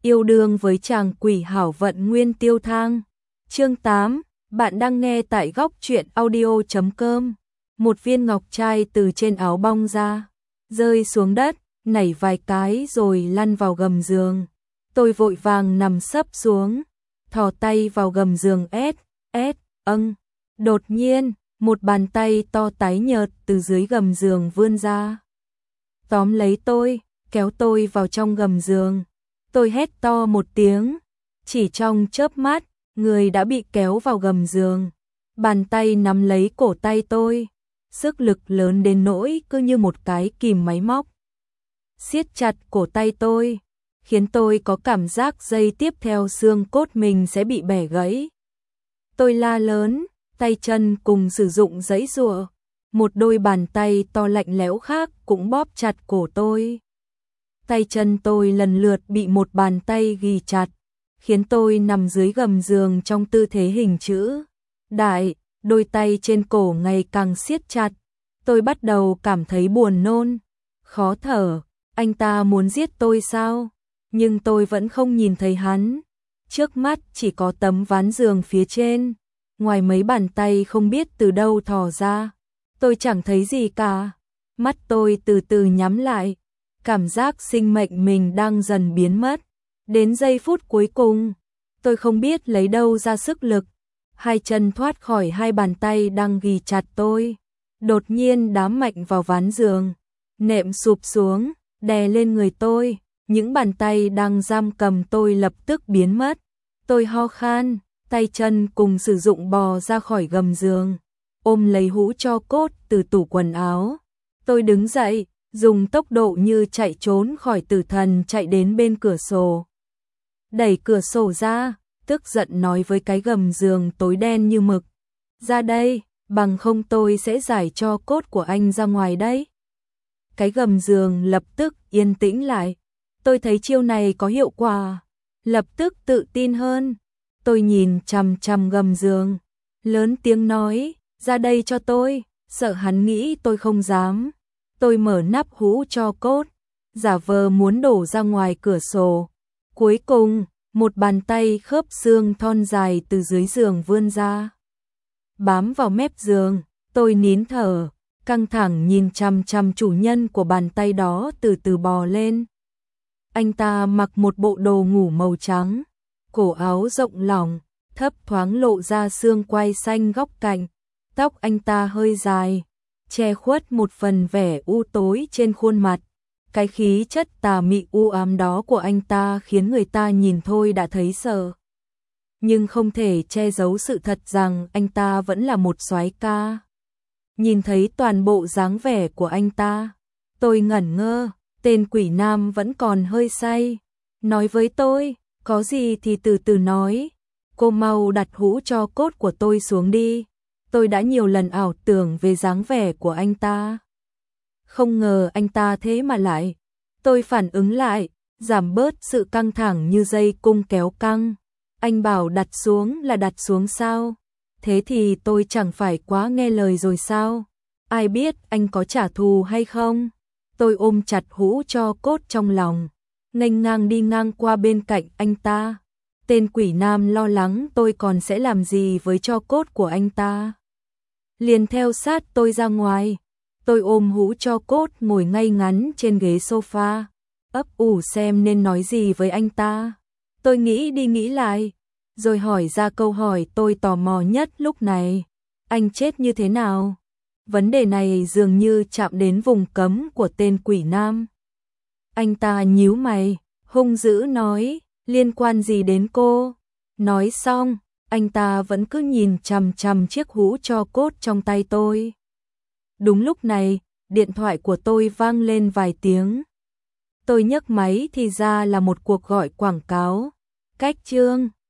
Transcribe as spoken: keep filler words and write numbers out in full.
Yêu đương với chàng quỷ hảo vận Nguyên Tiêu Thang. Chương tám, bạn đang nghe tại góc truyện audio chấm com. Một viên ngọc trai từ trên áo bong ra, rơi xuống đất, nảy vài cái rồi lăn vào gầm giường. Tôi vội vàng nằm sấp xuống, thò tay vào gầm giường ét, ét, âng. Đột nhiên, một bàn tay to tái nhợt từ dưới gầm giường vươn ra. Tóm lấy tôi, kéo tôi vào trong gầm giường. Tôi hét to một tiếng, chỉ trong chớp mắt, người đã bị kéo vào gầm giường. Bàn tay nắm lấy cổ tay tôi, sức lực lớn đến nỗi cứ như một cái kìm máy móc. Siết chặt cổ tay tôi, khiến tôi có cảm giác giây tiếp theo xương cốt mình sẽ bị bẻ gãy. Tôi la lớn, tay chân cùng sử dụng giãy giụa. Một đôi bàn tay to lạnh lẽo khác cũng bóp chặt cổ tôi. Tay chân tôi lần lượt bị một bàn tay ghì chặt, khiến tôi nằm dưới gầm giường trong tư thế hình chữ đại, đôi tay trên cổ ngày càng siết chặt. Tôi bắt đầu cảm thấy buồn nôn, khó thở. Anh ta muốn giết tôi sao? Nhưng tôi vẫn không nhìn thấy hắn. Trước mắt chỉ có tấm ván giường phía trên, ngoài mấy bàn tay không biết từ đâu thò ra. Tôi chẳng thấy gì cả. Mắt tôi từ từ nhắm lại, cảm giác sinh mệnh mình đang dần biến mất. Đến giây phút cuối cùng, tôi không biết lấy đâu ra sức lực. Hai chân thoát khỏi hai bàn tay đang ghì chặt tôi, đột nhiên đá mạnh vào ván giường, nệm sụp xuống, đè lên người tôi. Những bàn tay đang giam cầm tôi lập tức biến mất. Tôi ho khan, tay chân cùng sử dụng bò ra khỏi gầm giường, ôm lấy hũ tro cốt từ tủ quần áo. Tôi đứng dậy, dùng tốc độ như chạy trốn khỏi tử thần chạy đến bên cửa sổ. Đẩy cửa sổ ra, tức giận nói với cái gầm giường tối đen như mực: ra đây, bằng không tôi sẽ giải cho cốt của anh ra ngoài đấy. Cái gầm giường lập tức yên tĩnh lại. Tôi thấy chiêu này có hiệu quả, lập tức tự tin hơn. Tôi nhìn chằm chằm gầm giường, lớn tiếng nói: ra đây cho tôi, sợ hắn nghĩ tôi không dám. Tôi mở nắp hũ tro cốt, giả vờ muốn đổ ra ngoài cửa sổ. Cuối cùng, một bàn tay khớp xương thon dài từ dưới giường vươn ra, bám vào mép giường. Tôi nín thở, căng thẳng nhìn chằm chằm chủ nhân của bàn tay đó từ từ bò lên. Anh ta mặc một bộ đồ ngủ màu trắng, cổ áo rộng lỏng, thấp thoáng lộ ra xương quai xanh góc cạnh. Tóc anh ta hơi dài, che khuất một phần vẻ u tối trên khuôn mặt. Cái khí chất tà mị u ám đó của anh ta khiến người ta nhìn thôi đã thấy sợ. Nhưng không thể che giấu sự thật rằng anh ta vẫn là một soái ca. Nhìn thấy toàn bộ dáng vẻ của anh ta, tôi ngẩn ngơ. Tên quỷ nam vẫn còn hơi say, nói với tôi: có gì thì từ từ nói, cô mau đặt hũ tro cốt của tôi xuống đi. Tôi đã nhiều lần ảo tưởng về dáng vẻ của anh ta, không ngờ anh ta thế mà lại. Tôi phản ứng lại, giảm bớt sự căng thẳng như dây cung kéo căng. Anh bảo đặt xuống là đặt xuống sao? Thế thì tôi chẳng phải quá nghe lời rồi sao? Ai biết anh có trả thù hay không? Tôi ôm chặt hũ tro cốt trong lòng, nghênh ngang đi ngang qua bên cạnh anh ta. Tên quỷ nam lo lắng tôi còn sẽ làm gì với tro cốt của anh ta, liền theo sát tôi ra ngoài. Tôi ôm hũ tro cốt ngồi ngay ngắn trên ghế sofa, ấp ủ xem nên nói gì với anh ta. Tôi nghĩ đi nghĩ lại, rồi hỏi ra câu hỏi tôi tò mò nhất lúc này: anh chết như thế nào? Vấn đề này dường như chạm đến vùng cấm của tên quỷ nam. Anh ta nhíu mày, hung dữ nói: liên quan gì đến cô? Nói xong, anh ta vẫn cứ nhìn chằm chằm chiếc hũ tro cốt trong tay tôi. Đúng lúc này, điện thoại của tôi vang lên vài tiếng. Tôi nhấc máy thì ra là một cuộc gọi quảng cáo. Cách chương